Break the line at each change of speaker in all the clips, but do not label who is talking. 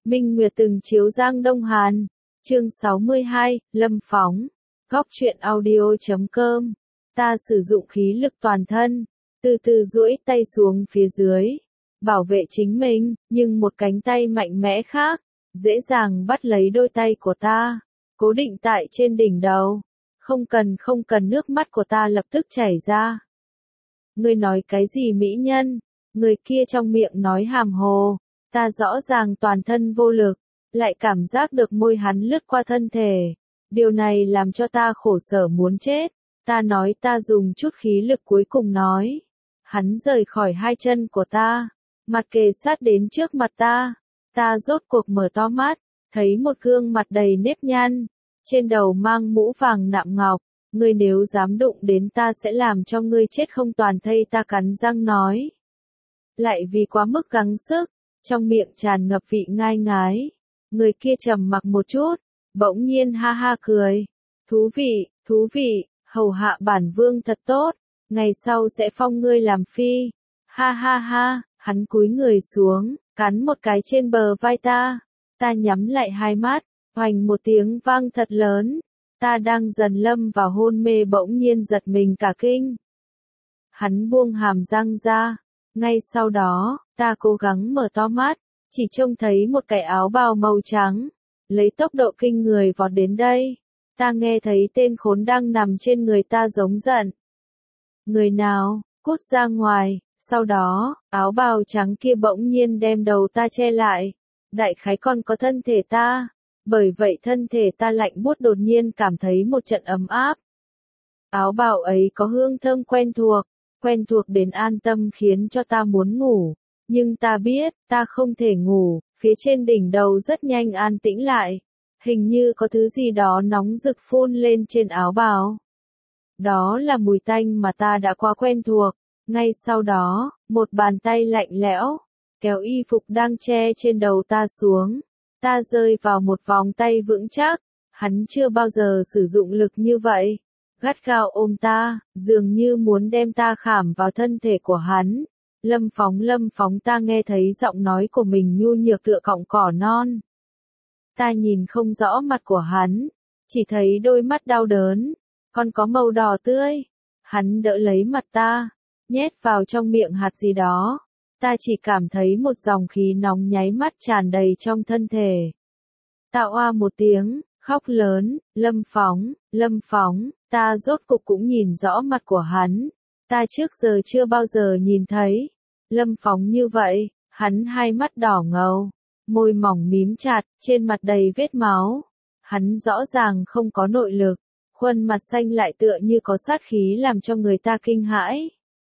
Minh Nguyệt từng chiếu Giang Đông Hàn. Chương 62, Lâm Phóng. Góc truyện audio.com. Ta sử dụng khí lực toàn thân, từ từ duỗi tay xuống phía dưới, bảo vệ chính mình, nhưng một cánh tay mạnh mẽ khác, dễ dàng bắt lấy đôi tay của ta, cố định tại trên đỉnh đầu. Không cần, nước mắt của ta lập tức chảy ra. Ngươi nói cái gì mỹ nhân? Người kia trong miệng nói hàm hồ. Ta rõ ràng toàn thân vô lực, lại cảm giác được môi hắn lướt qua thân thể. Điều này làm cho ta khổ sở muốn chết. Ta nói ta dùng chút khí lực cuối cùng nói. Hắn rời khỏi hai chân của ta, mặt kề sát đến trước mặt ta. Ta rốt cuộc mở to mắt, thấy một gương mặt đầy nếp nhăn, trên đầu mang mũ vàng nạm ngọc. Ngươi nếu dám đụng đến ta sẽ làm cho ngươi chết không toàn thây, ta cắn răng nói. Lại vì quá mức gắng sức, trong miệng tràn ngập vị ngai ngái. Người kia trầm mặc một chút, bỗng nhiên ha ha cười. Thú vị, hầu hạ bản vương thật tốt, ngày sau sẽ phong ngươi làm phi. Ha ha ha, hắn cúi người xuống, cắn một cái trên bờ vai ta. Ta nhắm lại hai mắt, hoành một tiếng vang thật lớn. Ta đang dần lâm vào hôn mê bỗng nhiên giật mình cả kinh. Hắn buông hàm răng ra. Ngay sau đó, ta cố gắng mở to mắt, chỉ trông thấy một cái áo bào màu trắng, lấy tốc độ kinh người vọt đến đây. Ta nghe thấy tên khốn đang nằm trên người ta giống giận. Người nào, cút ra ngoài. Sau đó, áo bào trắng kia bỗng nhiên đem đầu ta che lại. Đại khái còn có thân thể ta. Bởi vậy thân thể ta lạnh buốt, đột nhiên cảm thấy một trận ấm áp. Áo bào ấy có hương thơm quen thuộc đến an tâm khiến cho ta muốn ngủ. Nhưng ta biết, ta không thể ngủ, phía trên đỉnh đầu rất nhanh an tĩnh lại. Hình như có thứ gì đó nóng rực phun lên trên áo bào. Đó là mùi tanh mà ta đã quá quen thuộc. Ngay sau đó, một bàn tay lạnh lẽo, kéo y phục đang che trên đầu ta xuống. Ta rơi vào một vòng tay vững chắc, hắn chưa bao giờ sử dụng lực như vậy. Gắt gao ôm ta, dường như muốn đem ta khảm vào thân thể của hắn. Lâm Phóng, ta nghe thấy giọng nói của mình nhu nhược tựa cọng cỏ non. Ta nhìn không rõ mặt của hắn, chỉ thấy đôi mắt đau đớn, còn có màu đỏ tươi. Hắn đỡ lấy mặt ta, nhét vào trong miệng hạt gì đó. Ta chỉ cảm thấy một dòng khí nóng nháy mắt tràn đầy trong thân thể. Ta oa một tiếng, khóc lớn. Lâm Phóng, ta rốt cục cũng nhìn rõ mặt của hắn. Ta trước giờ chưa bao giờ nhìn thấy Lâm Phóng như vậy. Hắn hai mắt đỏ ngầu, môi mỏng mím chặt, trên mặt đầy vết máu. Hắn rõ ràng không có nội lực, khuôn mặt xanh lại tựa như có sát khí làm cho người ta kinh hãi.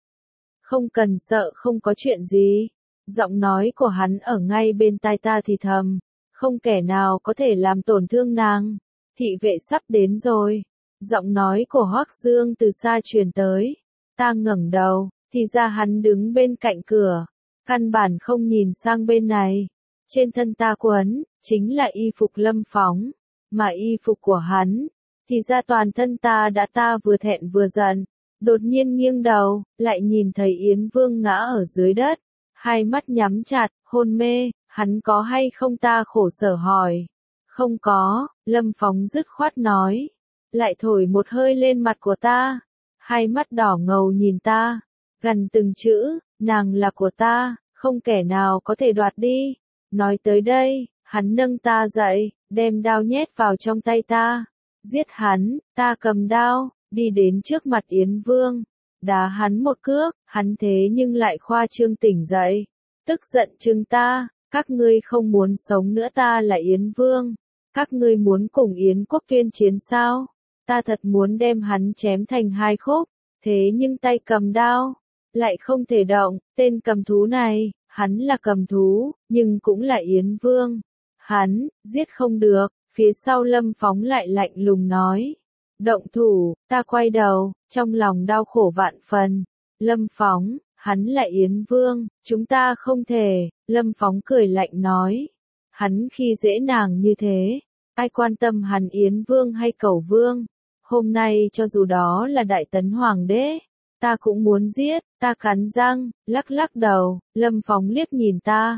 Không cần sợ, không có chuyện gì. Giọng nói của hắn ở ngay bên tai ta thì thầm. Không kẻ nào có thể làm tổn thương nàng. Thị vệ sắp đến rồi. Giọng nói của Hoắc Dương từ xa truyền tới. Ta ngẩng đầu, thì ra hắn đứng bên cạnh cửa. Căn bản không nhìn sang bên này. Trên thân ta quấn, chính là y phục Lâm Phóng. Mà y phục của hắn, thì ra toàn thân ta vừa thẹn vừa giận. Đột nhiên nghiêng đầu, lại nhìn thấy Yến Vương ngã ở dưới đất. Hai mắt nhắm chặt, hôn mê. Hắn có hay không, ta khổ sở hỏi. Không có, Lâm Phóng dứt khoát nói. Lại thổi một hơi lên mặt của ta. Hai mắt đỏ ngầu nhìn ta. Gần từng chữ, nàng là của ta, không kẻ nào có thể đoạt đi. Nói tới đây, hắn nâng ta dậy, đem đao nhét vào trong tay ta. Giết hắn. Ta cầm đao, đi đến trước mặt Yến Vương. Đá hắn một cước, hắn thế nhưng lại khoa trương tỉnh dậy. Tức giận trừng ta. Các ngươi không muốn sống nữa, ta là Yến Vương. Các ngươi muốn cùng Yến quốc tuyên chiến sao? Ta thật muốn đem hắn chém thành hai khúc. Thế nhưng tay cầm đao, lại không thể động. Tên cầm thú này, hắn là cầm thú, nhưng cũng là Yến Vương. Hắn, giết không được. Phía sau Lâm Phóng lại lạnh lùng nói. Động thủ. Ta quay đầu, trong lòng đau khổ vạn phần. Lâm Phóng, hắn là Yến Vương, chúng ta không thể. Lâm Phóng cười lạnh nói. Hắn khi dễ nàng như thế, ai quan tâm hắn Yến Vương hay Cẩu Vương. Hôm nay cho dù đó là Đại Tấn Hoàng đế, ta cũng muốn giết. Ta cắn răng, lắc đầu. Lâm Phóng liếc nhìn ta,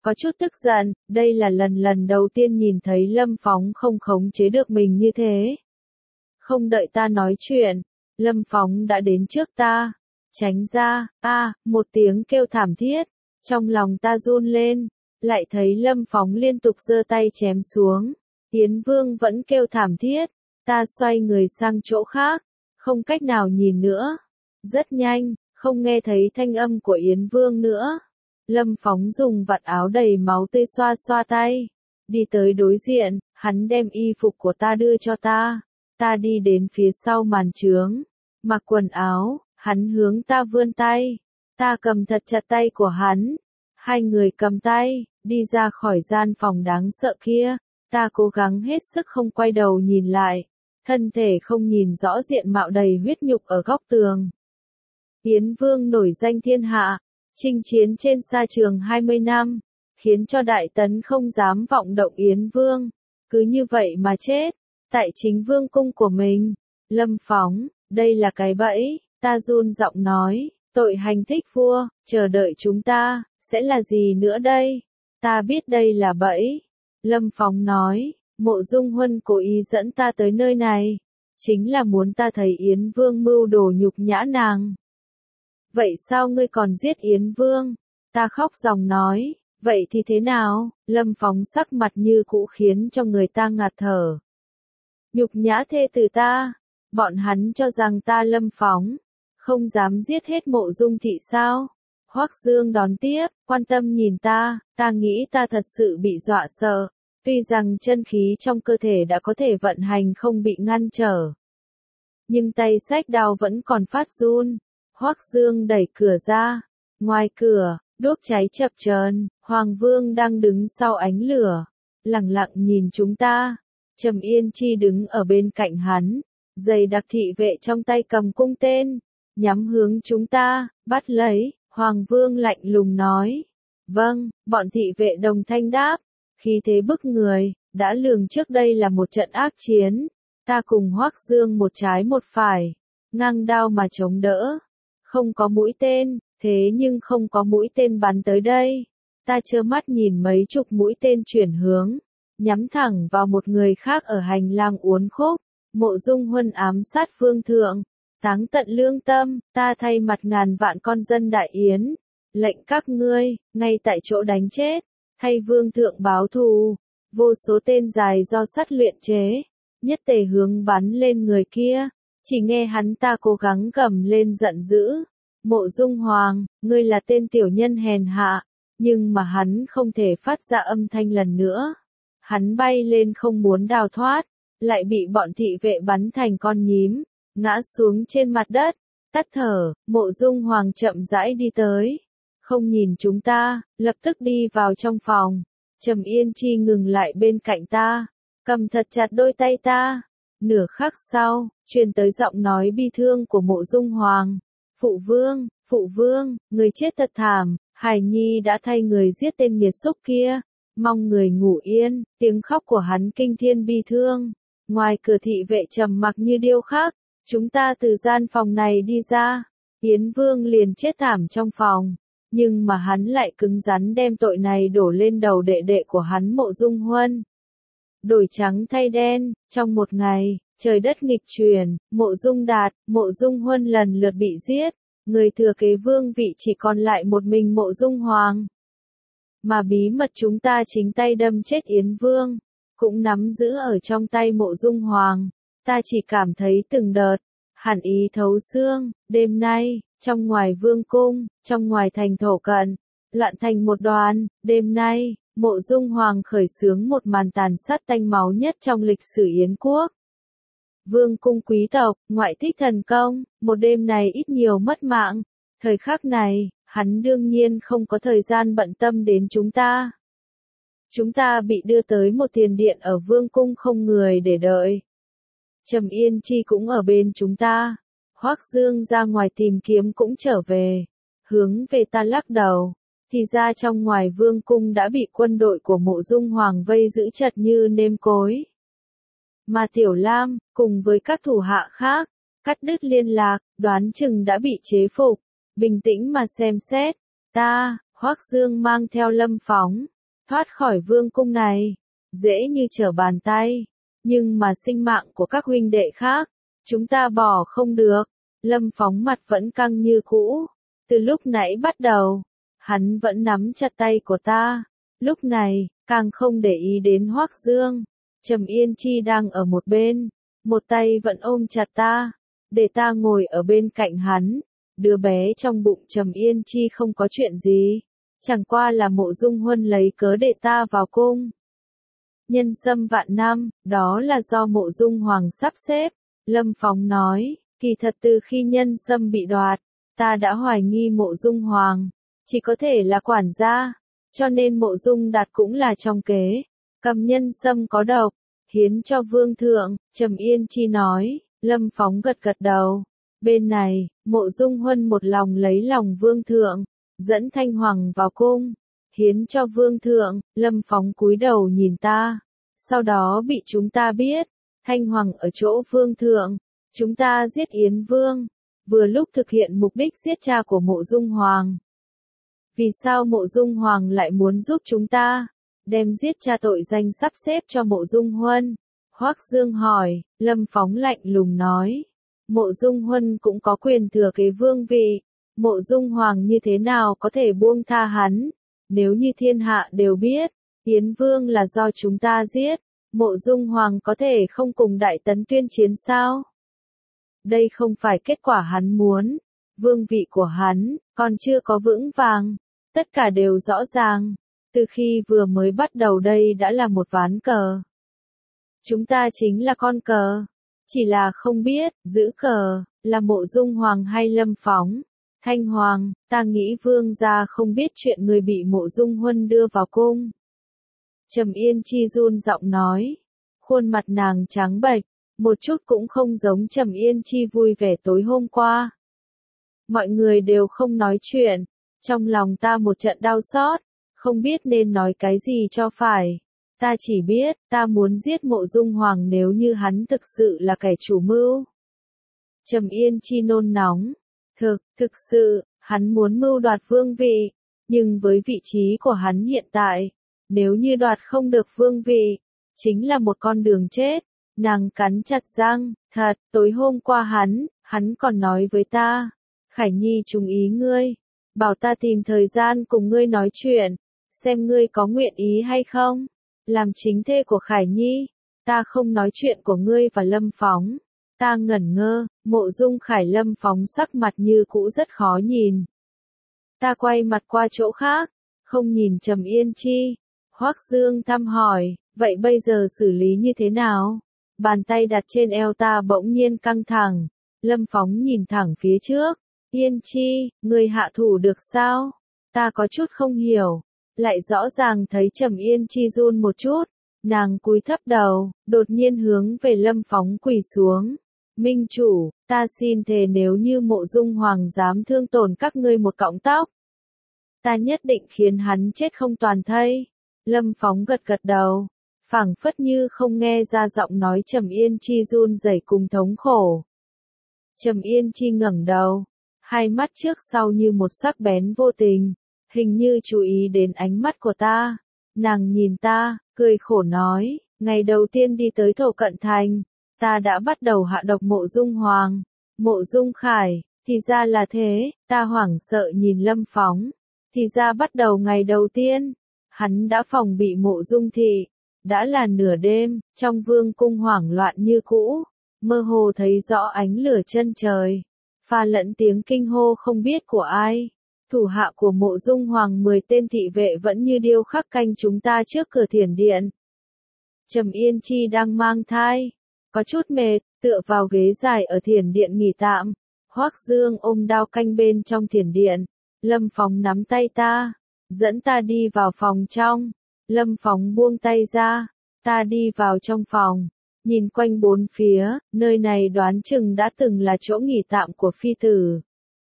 có chút tức giận, đây là lần đầu tiên nhìn thấy Lâm Phóng không khống chế được mình như thế. Không đợi ta nói chuyện, Lâm Phóng đã đến trước ta, tránh ra, một tiếng kêu thảm thiết, trong lòng ta run lên, lại thấy Lâm Phóng liên tục giơ tay chém xuống, Yến Vương vẫn kêu thảm thiết, ta xoay người sang chỗ khác, không cách nào nhìn nữa, rất nhanh, không nghe thấy thanh âm của Yến Vương nữa. Lâm Phóng dùng vạt áo đầy máu tươi xoa xoa tay, đi tới đối diện, hắn đem y phục của ta đưa cho ta, ta đi đến phía sau màn chướng, mặc quần áo, hắn hướng ta vươn tay, ta cầm thật chặt tay của hắn, hai người cầm tay, đi ra khỏi gian phòng đáng sợ kia, ta cố gắng hết sức không quay đầu nhìn lại, thân thể không nhìn rõ diện mạo đầy huyết nhục ở góc tường. Yến Vương nổi danh thiên hạ, chinh chiến trên sa trường 20 năm, khiến cho Đại Tấn không dám vọng động Yến Vương, cứ như vậy mà chết, tại chính vương cung của mình. Lâm Phóng, đây là cái bẫy, ta run giọng nói, tội hành thích vua, chờ đợi chúng ta, sẽ là gì nữa đây? Ta biết đây là bẫy. Lâm Phóng nói, Mộ Dung Huân cố ý dẫn ta tới nơi này, chính là muốn ta thấy Yến Vương mưu đồ nhục nhã nàng. Vậy sao ngươi còn giết Yến Vương? Ta khóc ròng nói, vậy thì thế nào? Lâm Phóng sắc mặt như cũ khiến cho người ta ngạt thở. Nhục nhã thê tử ta, bọn hắn cho rằng ta Lâm Phóng, không dám giết hết Mộ Dung thị sao? Hoắc Dương đón tiếp, quan tâm nhìn ta nghĩ ta thật sự bị dọa sợ, tuy rằng chân khí trong cơ thể đã có thể vận hành không bị ngăn trở. Nhưng tay xách đao vẫn còn phát run. Hoắc Dương đẩy cửa ra, ngoài cửa, đuốc cháy chập chờn, Hoàng Vương đang đứng sau ánh lửa, lặng lặng nhìn chúng ta. Trầm Yên Chi đứng ở bên cạnh hắn, dày đặc thị vệ trong tay cầm cung tên, nhắm hướng chúng ta, bắt lấy. Hoàng Vương lạnh lùng nói, vâng, bọn thị vệ đồng thanh đáp, khí thế bức người, đã lường trước đây là một trận ác chiến, ta cùng Hoắc Dương một trái một phải, ngang đao mà chống đỡ. Không có mũi tên, thế nhưng không có mũi tên bắn tới đây. Ta trơ mắt nhìn mấy chục mũi tên chuyển hướng, nhắm thẳng vào một người khác ở hành lang uốn khúc. Mộ Dung Huân ám sát vương thượng, táng tận lương tâm, ta thay mặt ngàn vạn con dân Đại Yến, lệnh các ngươi, ngay tại chỗ đánh chết, thay vương thượng báo thù. Vô số tên dài do sắt luyện chế, nhất tề hướng bắn lên người kia. Chỉ nghe hắn ta cố gắng gầm lên giận dữ. Mộ Dung Hoàng, ngươi là tên tiểu nhân hèn hạ, nhưng mà hắn không thể phát ra âm thanh lần nữa. Hắn bay lên không muốn đào thoát, lại bị bọn thị vệ bắn thành con nhím, ngã xuống trên mặt đất, tắt thở. Mộ Dung Hoàng chậm rãi đi tới, không nhìn chúng ta, lập tức đi vào trong phòng. Trầm Yên Chi ngừng lại bên cạnh ta, cầm thật chặt đôi tay ta. Nửa khắc sau, truyền tới giọng nói bi thương của Mộ Dung Hoàng. Phụ vương, người chết thật thảm, Hải Nhi đã thay người giết tên nghiệt xúc kia, mong người ngủ yên. Tiếng khóc của hắn kinh thiên bi thương. Ngoài cửa thị vệ trầm mặc như điêu khắc, chúng ta từ gian phòng này đi ra, Yến Vương liền chết thảm trong phòng, nhưng mà hắn lại cứng rắn đem tội này đổ lên đầu đệ đệ của hắn Mộ Dung Huân. Đổi trắng thay đen, trong một ngày, trời đất nghịch chuyển, Mộ Dung Đạt, Mộ Dung Huân lần lượt bị giết, người thừa kế vương vị chỉ còn lại một mình Mộ Dung Hoàng. Mà bí mật chúng ta chính tay đâm chết Yến Vương, cũng nắm giữ ở trong tay Mộ Dung Hoàng. Ta chỉ cảm thấy từng đợt hàn ý thấu xương. Đêm nay, trong ngoài vương cung, trong ngoài thành thổ cận, loạn thành một đoàn. Đêm nay, Mộ Dung Hoàng khởi xướng một màn tàn sát tanh máu nhất trong lịch sử Yến quốc. Vương cung quý tộc, ngoại thích thần công, một đêm này ít nhiều mất mạng. Thời khắc này, hắn đương nhiên không có thời gian bận tâm đến chúng ta. Chúng ta bị đưa tới một tiền điện ở vương cung không người để đợi. Trầm Yên Chi cũng ở bên chúng ta. Hoắc Dương ra ngoài tìm kiếm cũng trở về. Hướng về ta lắc đầu. Thì ra trong ngoài vương cung đã bị quân đội của Mộ Dung Hoàng vây giữ chặt như nêm cối. Mà Tiểu Lam, cùng với các thủ hạ khác, cắt đứt liên lạc, đoán chừng đã bị chế phục. Bình tĩnh mà xem xét. Ta, Hoắc Dương mang theo Lâm Phóng, thoát khỏi vương cung này, dễ như trở bàn tay. Nhưng mà sinh mạng của các huynh đệ khác, chúng ta bỏ không được. Lâm Phóng mặt vẫn căng như cũ. Từ lúc nãy bắt đầu, hắn vẫn nắm chặt tay của ta. Lúc này, càng không để ý đến Hoắc Dương. Trầm Yên Chi đang ở một bên, một tay vẫn ôm chặt ta, để ta ngồi ở bên cạnh hắn. Đứa bé trong bụng Trầm Yên Chi không có chuyện gì, chẳng qua là Mộ Dung Huân lấy cớ để ta vào cung. Nhân xâm vạn năm, đó là do Mộ Dung Hoàng sắp xếp. Lâm Phóng nói, kỳ thật từ khi nhân xâm bị đoạt, ta đã hoài nghi Mộ Dung Hoàng, chỉ có thể là quản gia, cho nên Mộ Dung Đạt cũng là trong kế, cầm nhân xâm có độc, hiến cho vương thượng. Trầm Yên Chi nói. Lâm Phóng gật gật đầu. Bên này, Mộ Dung Huân một lòng lấy lòng vương thượng, dẫn Thanh Hoàng vào cung, hiến cho vương thượng. Lâm Phóng cúi đầu nhìn ta, sau đó bị chúng ta biết, Thanh Hoàng ở chỗ vương thượng, chúng ta giết Yến Vương, vừa lúc thực hiện mục đích giết cha của Mộ Dung Hoàng. Vì sao Mộ Dung Hoàng lại muốn giúp chúng ta, đem giết cha tội danh sắp xếp cho Mộ Dung Huân? Hoắc Dương hỏi. Lâm Phóng lạnh lùng nói, Mộ Dung Huân cũng có quyền thừa kế vương vị, Mộ Dung Hoàng như thế nào có thể buông tha hắn? Nếu như thiên hạ đều biết, Yến Vương là do chúng ta giết, Mộ Dung Hoàng có thể không cùng Đại Tấn tuyên chiến sao? Đây không phải kết quả hắn muốn, vương vị của hắn còn chưa có vững vàng, tất cả đều rõ ràng, từ khi vừa mới bắt đầu đây đã là một ván cờ. Chúng ta chính là con cờ, chỉ là không biết, giữ cờ, là Mộ Dung Hoàng hay Lâm Phóng. Thanh Hoàng, ta nghĩ vương gia không biết chuyện người bị Mộ Dung Huân đưa vào cung. Trầm Yên Chi run giọng nói, khuôn mặt nàng trắng bệch, một chút cũng không giống Trầm Yên Chi vui vẻ tối hôm qua. Mọi người đều không nói chuyện, trong lòng ta một trận đau xót, không biết nên nói cái gì cho phải. Ta chỉ biết, ta muốn giết Mộ Dung Hoàng nếu như hắn thực sự là kẻ chủ mưu. Trầm Yên Chi nôn nóng. Thực sự, hắn muốn mưu đoạt vương vị, nhưng với vị trí của hắn hiện tại, nếu như đoạt không được vương vị, chính là một con đường chết. Nàng cắn chặt răng, thật, tối hôm qua hắn còn nói với ta, Khải Nhi trùng ý ngươi, bảo ta tìm thời gian cùng ngươi nói chuyện, xem ngươi có nguyện ý hay không, làm chính thê của Khải Nhi. Ta không nói chuyện của ngươi và Lâm Phóng. Ta ngẩn ngơ, Mộ Dung Khải. Lâm Phóng sắc mặt như cũ rất khó nhìn. Ta quay mặt qua chỗ khác, không nhìn Trầm Yên Chi. Hoắc Dương thăm hỏi, vậy bây giờ xử lý như thế nào? Bàn tay đặt trên eo ta bỗng nhiên căng thẳng. Lâm Phóng nhìn thẳng phía trước. Yên Chi, người hạ thủ được sao? Ta có chút không hiểu. Lại rõ ràng thấy Trầm Yên Chi run một chút. Nàng cúi thấp đầu, đột nhiên hướng về Lâm Phóng quỳ xuống. Minh chủ, ta xin thề nếu như Mộ Dung Hoàng dám thương tổn các ngươi một cọng tóc, ta nhất định khiến hắn chết không toàn thây. Lâm Phóng gật gật đầu, phảng phất như không nghe ra giọng nói Trầm Yên Chi run rẩy cùng thống khổ. Trầm Yên Chi ngẩng đầu, hai mắt trước sau như một sắc bén vô tình, hình như chú ý đến ánh mắt của ta. Nàng nhìn ta, cười khổ nói, ngày đầu tiên đi tới Thổ Cận Thành, ta đã bắt đầu hạ độc Mộ Dung Hoàng, Mộ Dung Khải, thì ra là thế. Ta hoảng sợ nhìn Lâm Phóng, thì ra bắt đầu ngày đầu tiên, hắn đã phòng bị Mộ Dung thị. Đã là nửa đêm, trong vương cung hoảng loạn như cũ, mơ hồ thấy rõ ánh lửa chân trời, pha lẫn tiếng kinh hô không biết của ai. Thủ hạ của Mộ Dung Hoàng 10 tên thị vệ vẫn như điêu khắc canh chúng ta trước cửa thiền điện. Trầm Yên Chi đang mang thai, có chút mệt, tựa vào ghế dài ở thiền điện nghỉ tạm. Hoắc Dương ôm đao canh bên trong thiền điện. Lâm Phóng nắm tay ta, dẫn ta đi vào phòng trong. Lâm Phóng buông tay ra, ta đi vào trong phòng, nhìn quanh bốn phía, nơi này đoán chừng đã từng là chỗ nghỉ tạm của phi tử.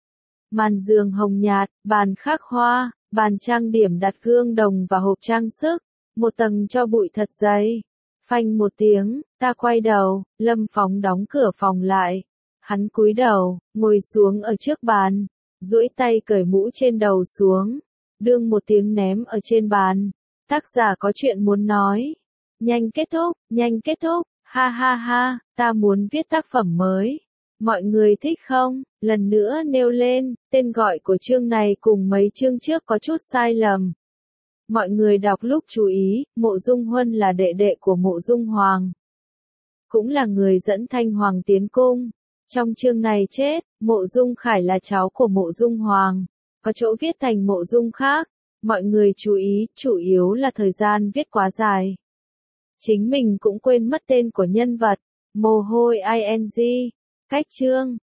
Màn giường hồng nhạt, bàn khắc hoa, bàn trang điểm đặt gương đồng và hộp trang sức, một tầng tro bụi thật dày. Phanh một tiếng, ta quay đầu, Lâm Phóng đóng cửa phòng lại. Hắn cúi đầu, ngồi xuống ở trước bàn, duỗi tay cởi mũ trên đầu xuống, đương một tiếng ném ở trên bàn. Tác giả có chuyện muốn nói. Nhanh kết thúc, ha ha ha, ta muốn viết tác phẩm mới. Mọi người thích không? Lần nữa nêu lên, tên gọi của chương này cùng mấy chương trước có chút sai lầm. Mọi người đọc lúc chú ý, Mộ Dung Huân là đệ đệ của Mộ Dung Hoàng. Cũng là người dẫn Thanh Hoàng tiến cung. Trong chương này chết, Mộ Dung Khải là cháu của Mộ Dung Hoàng. Có chỗ viết thành Mộ Dung khác. Mọi người chú ý, chủ yếu là thời gian viết quá dài. Chính mình cũng quên mất tên của nhân vật. Mồ hôi ing. Cách chương.